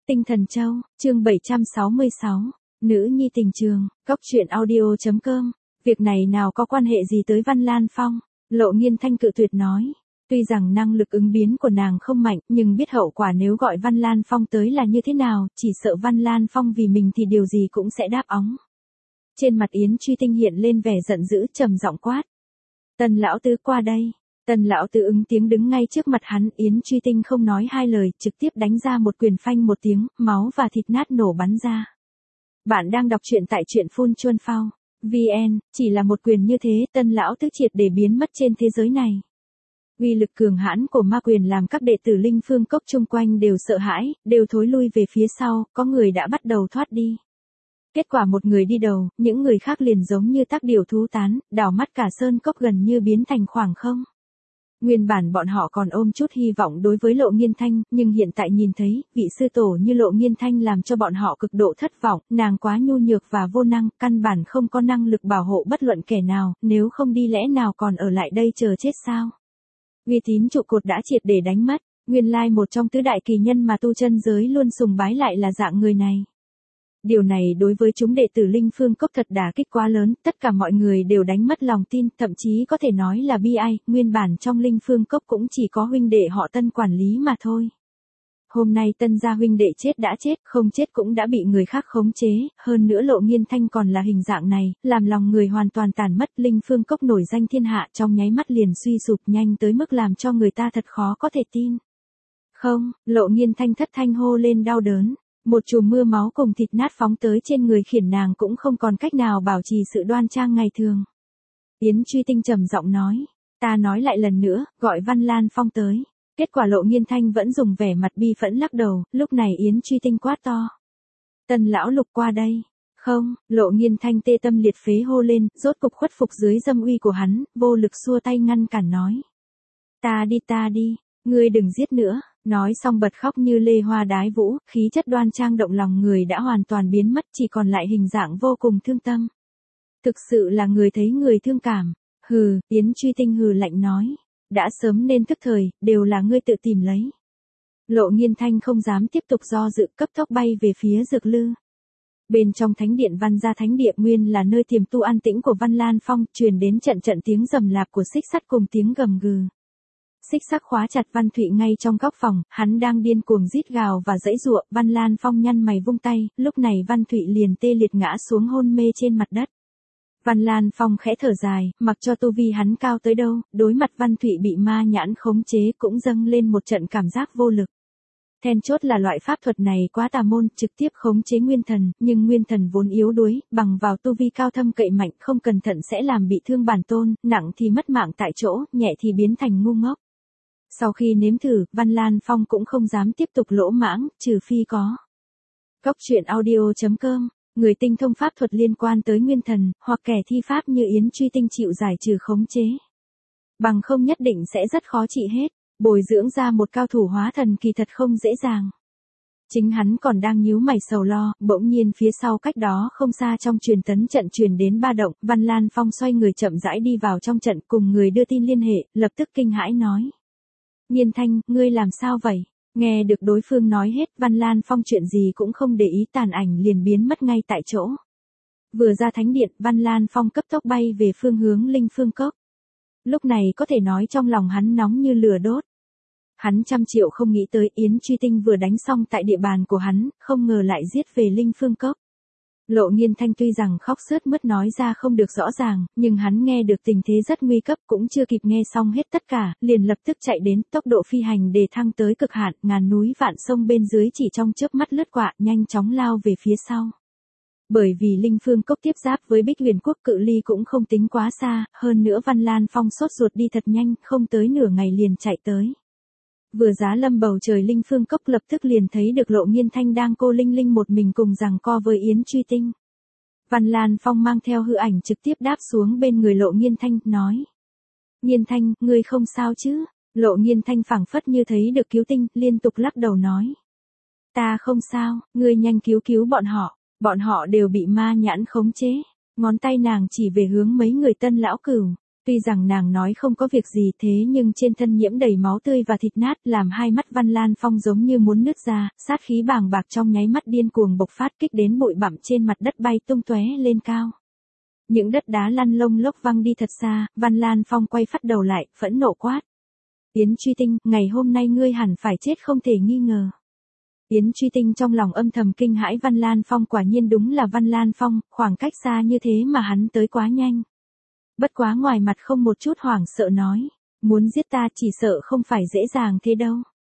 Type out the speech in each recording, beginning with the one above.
Tinh Thần Châu, chương 766, Nữ nhi tình trường, Cốc truyện audio.com. Việc này nào có quan hệ gì tới Văn Lan Phong? Lộ Nghiên Thanh cự tuyệt nói. Tuy rằng năng lực ứng biến của nàng không mạnh, nhưng biết hậu quả nếu gọi Văn Lan Phong tới là như thế nào, chỉ sợ Văn Lan Phong vì mình thì điều gì cũng sẽ đáp óng. Trên mặt Yến Truy Tinh hiện lên vẻ giận dữ, trầm giọng quát. Tần lão tứ qua đây. Tần lão tứ ứng tiếng đứng ngay trước mặt hắn, Yến Truy Tinh không nói hai lời, trực tiếp đánh ra một quyền, phanh một tiếng, máu và thịt nát nổ bắn ra. Bạn đang đọc truyện tại truyện Phun Chuân Phao VN, chỉ là một quyền như thế, Tần lão tứ triệt để biến mất trên thế giới này. Uy lực cường hãn của ma quyền làm các đệ tử Linh Phương Cốc chung quanh đều sợ hãi, đều thối lui về phía sau, có người đã bắt đầu thoát đi. Kết quả một người đi đầu, những người khác liền giống như tác điểu thú tán, đảo mắt cả sơn cốc gần như biến thành khoảng không. Nguyên bản bọn họ còn ôm chút hy vọng đối với Lộ Nghiên Thanh, nhưng hiện tại nhìn thấy, vị sư tổ như Lộ Nghiên Thanh làm cho bọn họ cực độ thất vọng, nàng quá nhu nhược và vô năng, căn bản không có năng lực bảo hộ bất luận kẻ nào, nếu không đi lẽ nào còn ở lại đây chờ chết sao? Uy tín trụ cột đã triệt để đánh mất, nguyên lai một trong tứ đại kỳ nhân mà tu chân giới luôn sùng bái lại là dạng người này. Điều này đối với chúng đệ tử Linh Phương Cốc thật đả kích quá lớn, tất cả mọi người đều đánh mất lòng tin, thậm chí có thể nói là bi ai, nguyên bản trong Linh Phương Cốc cũng chỉ có huynh đệ họ Tân quản lý mà thôi. Hôm nay Tân gia huynh đệ chết đã chết, không chết cũng đã bị người khác khống chế, hơn nữa Lộ Nghiên Thanh còn là hình dạng này, làm lòng người hoàn toàn tàn mất. Linh Phương Cốc nổi danh thiên hạ trong nháy mắt liền suy sụp nhanh tới mức làm cho người ta thật khó có thể tin. Không, Lộ Nghiên Thanh thất thanh hô lên đau đớn. Một chùm mưa máu cùng thịt nát phóng tới trên người khiến nàng cũng không còn cách nào bảo trì sự đoan trang ngày thường. Yến Truy Tinh trầm giọng nói, ta nói lại lần nữa, gọi Văn Lan Phong tới. Kết quả Lộ Nghiên Thanh vẫn dùng vẻ mặt bi phẫn lắc đầu, lúc này Yến Truy Tinh quát to. Tần lão lục qua đây. Không, Lộ Nghiên Thanh tê tâm liệt phế hô lên, rốt cục khuất phục dưới dâm uy của hắn, vô lực xua tay ngăn cản nói. Ta đi, ngươi đừng giết nữa. Nói xong bật khóc như lê hoa đái vũ, khí chất đoan trang động lòng người đã hoàn toàn biến mất, chỉ còn lại hình dạng vô cùng thương tâm. Thực sự là người thấy người thương cảm. Hừ, Yến Truy Tinh hừ lạnh nói. Đã sớm nên thức thời, đều là ngươi tự tìm lấy. Lộ Nghiên Thanh không dám tiếp tục do dự, cấp tốc bay về phía Dược Lư. Bên trong thánh điện Văn gia thánh địa nguyên là nơi tiềm tu an tĩnh của Văn Lan Phong, truyền đến trận tiếng rầm rạp của xích sắt cùng tiếng gầm gừ. Xích sắt khóa chặt Văn Thụy ngay trong góc phòng, hắn đang điên cuồng rít gào và giãy giụa. Văn Lan Phong nhăn mày vung tay, lúc này Văn Thụy liền tê liệt ngã xuống hôn mê trên mặt đất. Văn Lan Phong khẽ thở dài, mặc cho tu vi hắn cao tới đâu, đối mặt Văn Thụy bị ma nhãn khống chế cũng dâng lên một trận cảm giác vô lực. Then chốt là loại pháp thuật này quá tà môn, trực tiếp khống chế nguyên thần, nhưng nguyên thần vốn yếu đuối, bằng vào tu vi cao thâm cậy mạnh không cẩn thận sẽ làm bị thương bản tôn, nặng thì mất mạng tại chỗ, nhẹ thì biến thành ngu ngốc. Sau khi nếm thử, Văn Lan Phong cũng không dám tiếp tục lỗ mãng, trừ phi có. Cốc truyện audio.com, người tinh thông pháp thuật liên quan tới nguyên thần, hoặc kẻ thi pháp như Yến Truy Tinh chịu giải trừ khống chế. Bằng không nhất định sẽ rất khó trị hết, bồi dưỡng ra một cao thủ hóa thần kỳ thật không dễ dàng. Chính hắn còn đang nhíu mày sầu lo, bỗng nhiên phía sau cách đó không xa trong truyền tấn trận truyền đến ba động, Văn Lan Phong xoay người chậm rãi đi vào trong trận cùng người đưa tin liên hệ, lập tức kinh hãi nói. Nghiên Thanh, ngươi làm sao vậy? Nghe được đối phương nói hết, Văn Lan Phong chuyện gì cũng không để ý, tàn ảnh liền biến mất ngay tại chỗ. Vừa ra thánh điện, Văn Lan Phong cấp tốc bay về phương hướng Linh Phương Cốc. Lúc này có thể nói trong lòng hắn nóng như lửa đốt. Hắn trăm triệu không nghĩ tới Yến Truy Tinh vừa đánh xong tại địa bàn của hắn, không ngờ lại giết về Linh Phương Cốc. Lộ Nghiên Thanh tuy rằng khóc sướt mướt nói ra không được rõ ràng, nhưng hắn nghe được tình thế rất nguy cấp, cũng chưa kịp nghe xong hết tất cả, liền lập tức chạy đến, tốc độ phi hành đề thăng tới cực hạn, ngàn núi vạn sông bên dưới chỉ trong chớp mắt lướt qua, nhanh chóng lao về phía sau. Bởi vì Linh Phương Cốc tiếp giáp với Bích Huyền Quốc, cự ly cũng không tính quá xa, hơn nữa Văn Lan Phong sốt ruột đi thật nhanh, không tới nửa ngày liền chạy tới. Vừa giá lâm bầu trời Linh Phương Cốc lập tức liền thấy được Lộ Nghiên Thanh đang cô linh linh một mình cùng giằng co với Yến Truy Tinh. Văn Lan Phong mang theo hư ảnh trực tiếp đáp xuống bên người Lộ Nghiên Thanh, nói. Nghiên Thanh, ngươi không sao chứ? Lộ Nghiên Thanh phảng phất như thấy được cứu tinh, liên tục lắc đầu nói. Ta không sao, ngươi nhanh cứu bọn họ đều bị ma nhãn khống chế. Ngón tay nàng chỉ về hướng mấy người Tân lão cửu. Tuy rằng nàng nói không có việc gì thế nhưng trên thân nhiễm đầy máu tươi và thịt nát làm hai mắt Văn Lan Phong giống như muốn nứt ra, sát khí bàng bạc trong nháy mắt điên cuồng bộc phát kích đến bụi bặm trên mặt đất bay tung tóe lên cao. Những đất đá lăn lông lốc văng đi thật xa, Văn Lan Phong quay phắt đầu lại, phẫn nộ quát. Yến Truy Tinh, ngày hôm nay ngươi hẳn phải chết không thể nghi ngờ. Yến Truy Tinh trong lòng âm thầm kinh hãi Văn Lan Phong quả nhiên đúng là Văn Lan Phong, khoảng cách xa như thế mà hắn tới quá nhanh. Bất quá ngoài mặt không một chút hoảng sợ nói, muốn giết ta chỉ sợ không phải dễ dàng thế đâu.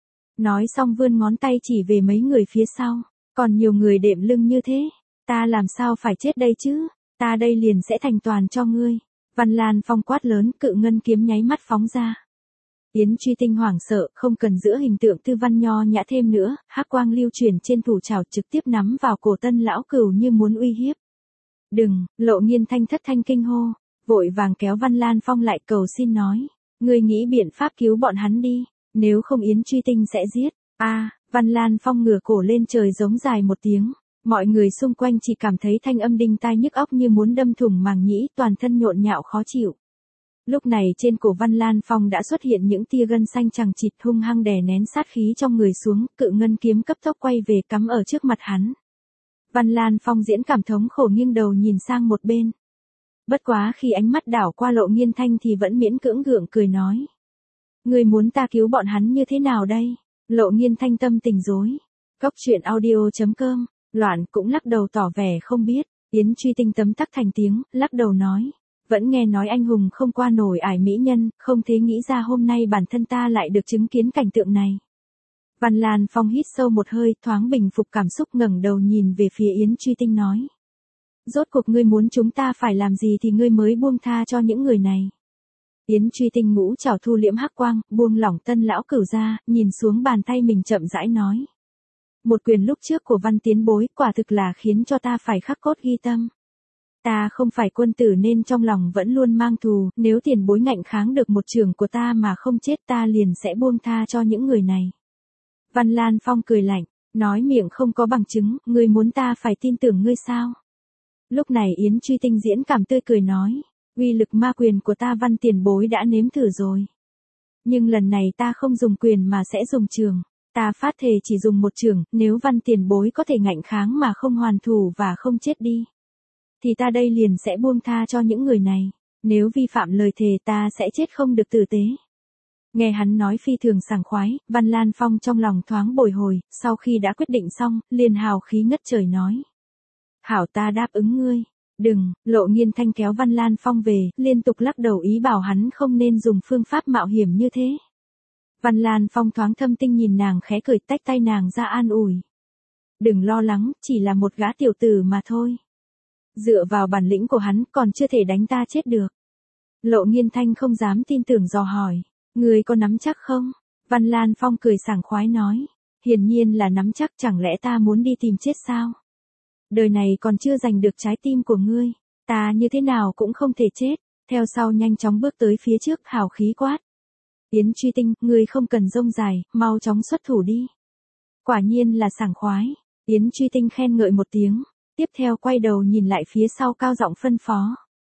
Nói xong vươn ngón tay chỉ về mấy người phía sau, còn nhiều người đệm lưng như thế, ta làm sao phải chết đây chứ, ta đây liền sẽ thành toàn cho ngươi. Văn Lan Phong quát lớn, cự ngân kiếm nháy mắt phóng ra. Yến Truy Tinh hoảng sợ, không cần giữa hình tượng Tư Văn nho nhã thêm nữa, hắc quang lưu chuyển trên thủ trảo trực tiếp nắm vào cổ Tân lão cửu như muốn uy hiếp. Đừng, Lộ Nghiên Thanh thất thanh kinh hô, vội vàng kéo Văn Lan Phong lại cầu xin nói, ngươi nghĩ biện pháp cứu bọn hắn đi, nếu không Yến Truy Tinh sẽ giết. Văn Lan Phong ngửa cổ lên trời giống dài một tiếng, mọi người xung quanh chỉ cảm thấy thanh âm đinh tai nhức óc như muốn đâm thủng màng nhĩ, toàn thân nhộn nhạo khó chịu. Lúc này trên cổ Văn Lan Phong đã xuất hiện những tia gân xanh chằng chịt hung hăng đè nén sát khí trong người xuống, cự ngân kiếm cấp tốc quay về cắm ở trước mặt hắn. Văn Lan Phong diễn cảm thống khổ nghiêng đầu nhìn sang một bên. Bất quá khi ánh mắt đảo qua Lộ Nghiên Thanh thì vẫn miễn cưỡng gượng cười nói. Người muốn ta cứu bọn hắn như thế nào đây? Lộ Nghiên Thanh tâm tình rối. Cốc truyện audio.com, Loạn cũng lắc đầu tỏ vẻ không biết. Yến Truy Tinh tấm tắc thành tiếng, lắc đầu nói. Vẫn nghe nói anh hùng không qua nổi ải mỹ nhân, không thế nghĩ ra hôm nay bản thân ta lại được chứng kiến cảnh tượng này. Văn Lan Phong hít sâu một hơi, thoáng bình phục cảm xúc ngẩng đầu nhìn về phía Yến Truy Tinh nói. Rốt cuộc ngươi muốn chúng ta phải làm gì thì ngươi mới buông tha cho những người này. Yến Truy Tinh ngũ trảo thu liễm hắc quang, buông lỏng Tân lão cửu ra, nhìn xuống bàn tay mình chậm rãi nói. Một quyền lúc trước của Văn Tiến bối quả thực là khiến cho ta phải khắc cốt ghi tâm. Ta không phải quân tử nên trong lòng vẫn luôn mang thù, nếu tiền bối ngạnh kháng được một trường của ta mà không chết ta liền sẽ buông tha cho những người này. Văn Lan Phong cười lạnh, nói miệng không có bằng chứng, ngươi muốn ta phải tin tưởng ngươi sao? Lúc này Yến Truy Tinh diễn cảm tươi cười nói, uy lực ma quyền của ta Văn tiền bối đã nếm thử rồi. Nhưng lần này ta không dùng quyền mà sẽ dùng trường, ta phát thề chỉ dùng một trường, nếu Văn tiền bối có thể ngạnh kháng mà không hoàn thủ và không chết đi. Thì ta đây liền sẽ buông tha cho những người này, nếu vi phạm lời thề ta sẽ chết không được tử tế. Nghe hắn nói phi thường sảng khoái, Văn Lan Phong trong lòng thoáng bồi hồi, sau khi đã quyết định xong, liền hào khí ngất trời nói. Hảo ta đáp ứng ngươi. Đừng, Lộ Nghiên Thanh kéo Văn Lan Phong về, liên tục lắc đầu ý bảo hắn không nên dùng phương pháp mạo hiểm như thế. Văn Lan Phong thoáng thâm tinh nhìn nàng khẽ cười tách tay nàng ra an ủi. Đừng lo lắng, chỉ là một gã tiểu tử mà thôi. Dựa vào bản lĩnh của hắn còn chưa thể đánh ta chết được. Lộ Nghiên Thanh không dám tin tưởng dò hỏi. Ngươi có nắm chắc không? Văn Lan Phong cười sảng khoái nói. Hiển nhiên là nắm chắc, chẳng lẽ ta muốn đi tìm chết sao? Đời này còn chưa giành được trái tim của ngươi, ta như thế nào cũng không thể chết. Theo sau nhanh chóng bước tới phía trước hào khí quát. Yến Truy Tinh, ngươi không cần rông dài, mau chóng xuất thủ đi. Quả nhiên là sảng khoái. Yến Truy Tinh khen ngợi một tiếng, tiếp theo quay đầu nhìn lại phía sau cao giọng phân phó.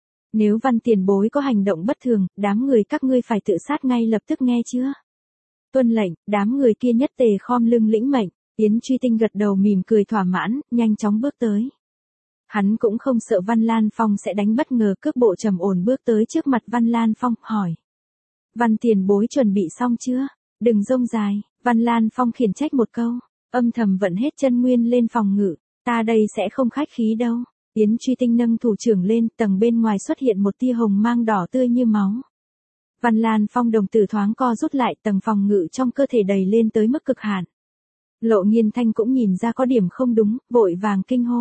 Nếu Văn tiền bối có hành động bất thường, đám người các ngươi phải tự sát ngay lập tức nghe chưa? Tuân lệnh, đám người kia nhất tề khom lưng lĩnh mệnh. Yến Truy Tinh gật đầu mỉm cười thỏa mãn, nhanh chóng bước tới. Hắn cũng không sợ Văn Lan Phong sẽ đánh bất ngờ, cước bộ trầm ổn bước tới trước mặt Văn Lan Phong, hỏi. Văn tiền bối chuẩn bị xong chưa? Đừng rông dài. Văn Lan Phong khiển trách một câu, âm thầm vận hết chân nguyên lên phòng ngự. Ta đây sẽ không khách khí đâu. Yến Truy Tinh nâng thủ trưởng lên, tầng bên ngoài xuất hiện một tia hồng mang đỏ tươi như máu. Văn Lan Phong đồng tử thoáng co rút lại, tầng phòng ngự trong cơ thể đầy lên tới mức cực hạn. Lộ Nghiên Thanh cũng nhìn ra có điểm không đúng, vội vàng kinh hô.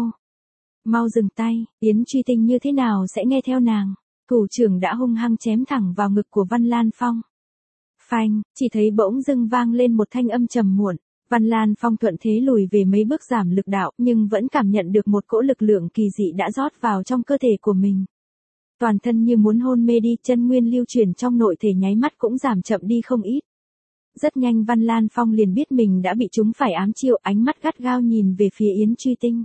Mau dừng tay, Yến Truy Tinh như thế nào sẽ nghe theo nàng. Thủ trưởng đã hung hăng chém thẳng vào ngực của Văn Lan Phong. Phanh, chỉ thấy bỗng dưng vang lên một thanh âm trầm muộn. Văn Lan Phong thuận thế lùi về mấy bước giảm lực đạo, nhưng vẫn cảm nhận được một cỗ lực lượng kỳ dị đã rót vào trong cơ thể của mình. Toàn thân như muốn hôn mê đi, chân nguyên lưu chuyển trong nội thể nháy mắt cũng giảm chậm đi không ít. Rất nhanh Văn Lan Phong liền biết mình đã bị chúng phải ám chiêu, ánh mắt gắt gao nhìn về phía Yến Truy Tinh.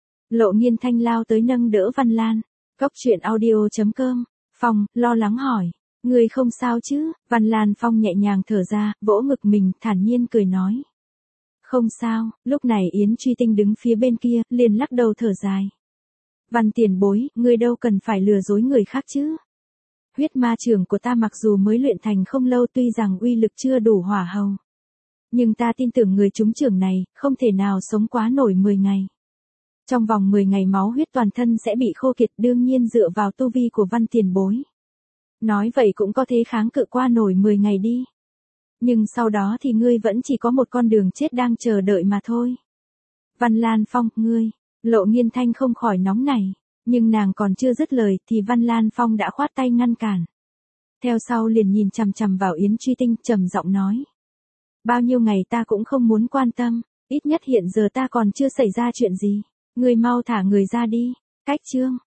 Lộ Nghiên Thanh lao tới nâng đỡ Văn Lan. Cốc truyện audio.com, Phong, lo lắng hỏi. Ngươi không sao chứ? Văn Lan Phong nhẹ nhàng thở ra, vỗ ngực mình, thản nhiên cười nói. Không sao, lúc này Yến Truy Tinh đứng phía bên kia, liền lắc đầu thở dài. Văn tiền bối, ngươi đâu cần phải lừa dối người khác chứ. Huyết ma trưởng của ta mặc dù mới luyện thành không lâu tuy rằng uy lực chưa đủ hỏa hầu. Nhưng ta tin tưởng người trúng trưởng này, không thể nào sống quá nổi 10 ngày. Trong vòng 10 ngày máu huyết toàn thân sẽ bị khô kiệt đương nhiên dựa vào tu vi của văn tiền bối. Nói vậy cũng có thể kháng cự qua nổi 10 ngày đi. Nhưng sau đó thì ngươi vẫn chỉ có một con đường chết đang chờ đợi mà thôi. Văn Lan Phong, ngươi, Lộ Nghiên Thanh không khỏi nóng nảy, nhưng nàng còn chưa dứt lời thì Văn Lan Phong đã khoát tay ngăn cản. Theo sau liền nhìn chằm chằm vào Yến Truy Tinh trầm giọng nói. Bao nhiêu ngày ta cũng không muốn quan tâm, ít nhất hiện giờ ta còn chưa xảy ra chuyện gì, ngươi mau thả người ra đi, cách chương.